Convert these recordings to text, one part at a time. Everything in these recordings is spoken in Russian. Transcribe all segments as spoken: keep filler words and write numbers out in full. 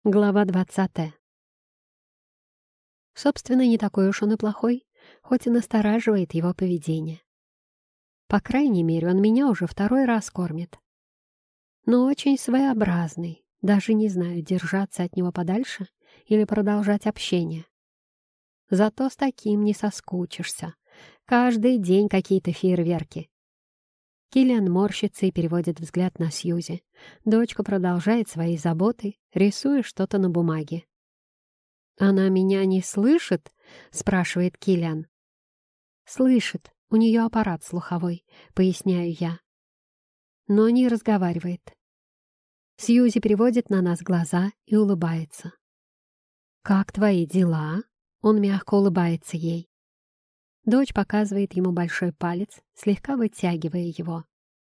Глава двадцатая. Собственно, не такой уж он и плохой, хоть и настораживает его поведение. По крайней мере, он меня уже второй раз кормит. Но очень своеобразный, даже не знаю, держаться от него подальше или продолжать общение. Зато с таким не соскучишься. Каждый день какие-то фейерверки. Киллиан морщится и переводит взгляд на Сьюзи. Дочка продолжает свои заботы, рисуя что-то на бумаге. «Она меня не слышит?» — спрашивает Киллиан. «Слышит. У нее аппарат слуховой», — поясняю я. Но не разговаривает. Сьюзи переводит на нас глаза и улыбается. «Как твои дела?» — он мягко улыбается ей. Дочь показывает ему большой палец, слегка вытягивая его.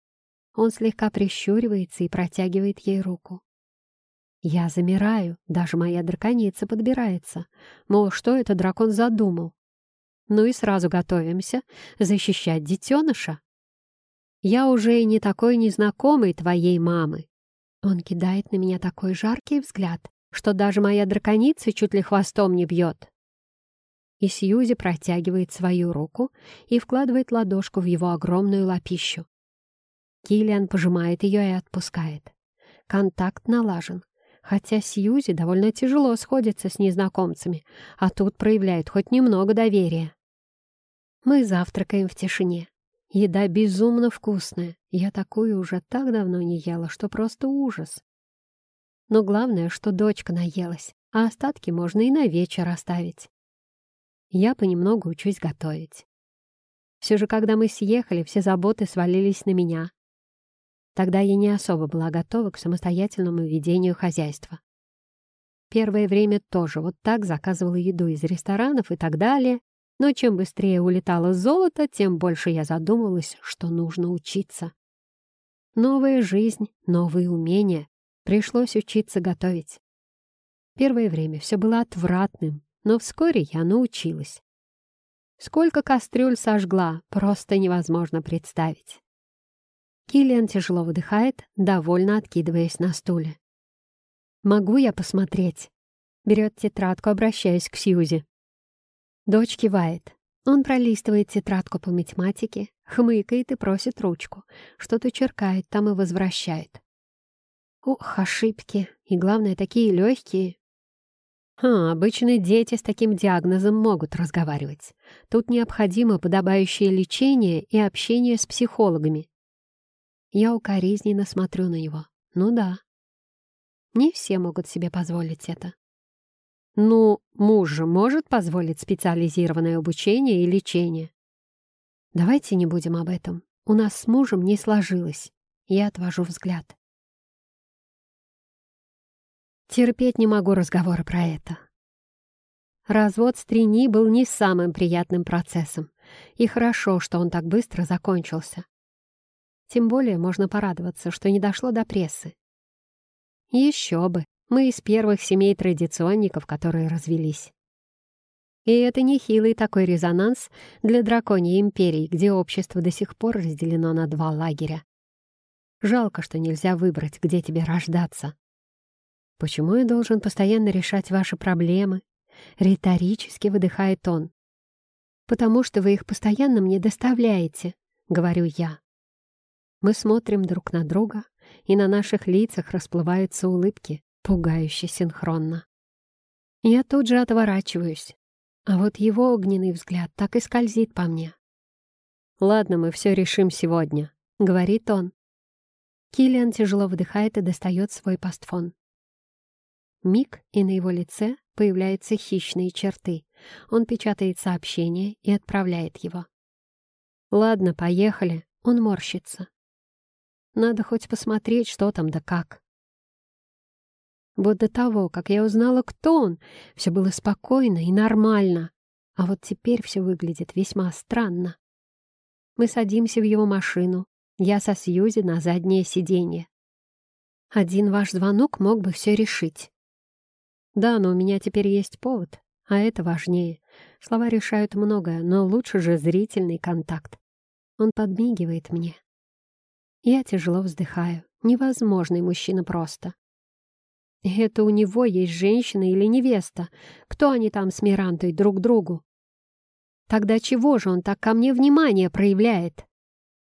Он слегка прищуривается и протягивает ей руку. Я замираю, даже моя драконица подбирается. Мол, что это дракон задумал? Ну и сразу готовимся защищать детеныша. Я уже и не такой незнакомый твоей мамы. Он кидает на меня такой жаркий взгляд, что даже моя драконица чуть ли хвостом не бьет. И Сьюзи протягивает свою руку и вкладывает ладошку в его огромную лапищу. Киллиан пожимает ее и отпускает. Контакт налажен, хотя Сьюзи довольно тяжело сходится с незнакомцами, а тут проявляет хоть немного доверия. Мы завтракаем в тишине. Еда безумно вкусная. Я такую уже так давно не ела, что просто ужас. Но главное, что дочка наелась, а остатки можно и на вечер оставить. Я понемногу учусь готовить. Все же, когда мы съехали, все заботы свалились на меня. Тогда я не особо была готова к самостоятельному ведению хозяйства. Первое время тоже вот так заказывала еду из ресторанов и так далее, но чем быстрее улетало золото, тем больше я задумывалась, что нужно учиться. Новая жизнь, новые умения. Пришлось учиться готовить. Первое время все было отвратным, но вскоре я научилась. Сколько кастрюль сожгла, просто невозможно представить. Киллиан тяжело выдыхает, довольно откидываясь на стуле. «Могу я посмотреть?» Берет тетрадку, обращаясь к Сьюзи. Дочь кивает. Он пролистывает тетрадку по математике, хмыкает и просит ручку. Что-то черкает там и возвращает. Ох, ошибки. И главное, такие легкие. Ха, обычно дети с таким диагнозом могут разговаривать. Тут необходимо подобающее лечение и общение с психологами. Я укоризненно смотрю на него. Ну да. Не все могут себе позволить это. Ну, муж же может позволить специализированное обучение и лечение. Давайте не будем об этом. У нас с мужем не сложилось. Я отвожу взгляд. Терпеть не могу разговоры про это. Развод с Трини был не самым приятным процессом, и хорошо, что он так быстро закончился. Тем более можно порадоваться, что не дошло до прессы. Еще бы, мы из первых семей традиционников, которые развелись. И это нехилый такой резонанс для драконьей империи, где общество до сих пор разделено на два лагеря. Жалко, что нельзя выбрать, где тебе рождаться. «Почему я должен постоянно решать ваши проблемы?» — риторически выдыхает он. «Потому что вы их постоянно мне доставляете», — говорю я. Мы смотрим друг на друга, и на наших лицах расплываются улыбки, пугающе синхронно. Я тут же отворачиваюсь, а вот его огненный взгляд так и скользит по мне. «Ладно, мы все решим сегодня», — говорит он. Киллиан тяжело выдыхает и достает свой пастфон. Миг, и на его лице появляются хищные черты. Он печатает сообщение и отправляет его. «Ладно, поехали». Он морщится. Надо хоть посмотреть, что там да как. Вот до того, как я узнала, кто он, все было спокойно и нормально. А вот теперь все выглядит весьма странно. Мы садимся в его машину. Я со Сьюзи на заднее сиденье. Один ваш звонок мог бы все решить. Да, но у меня теперь есть повод, а это важнее. Слова решают многое, но лучше же зрительный контакт. Он подмигивает мне. Я тяжело вздыхаю. Невозможный мужчина просто. Это у него есть женщина или невеста. Кто они там с Мирантой друг другу? Тогда чего же он так ко мне внимание проявляет?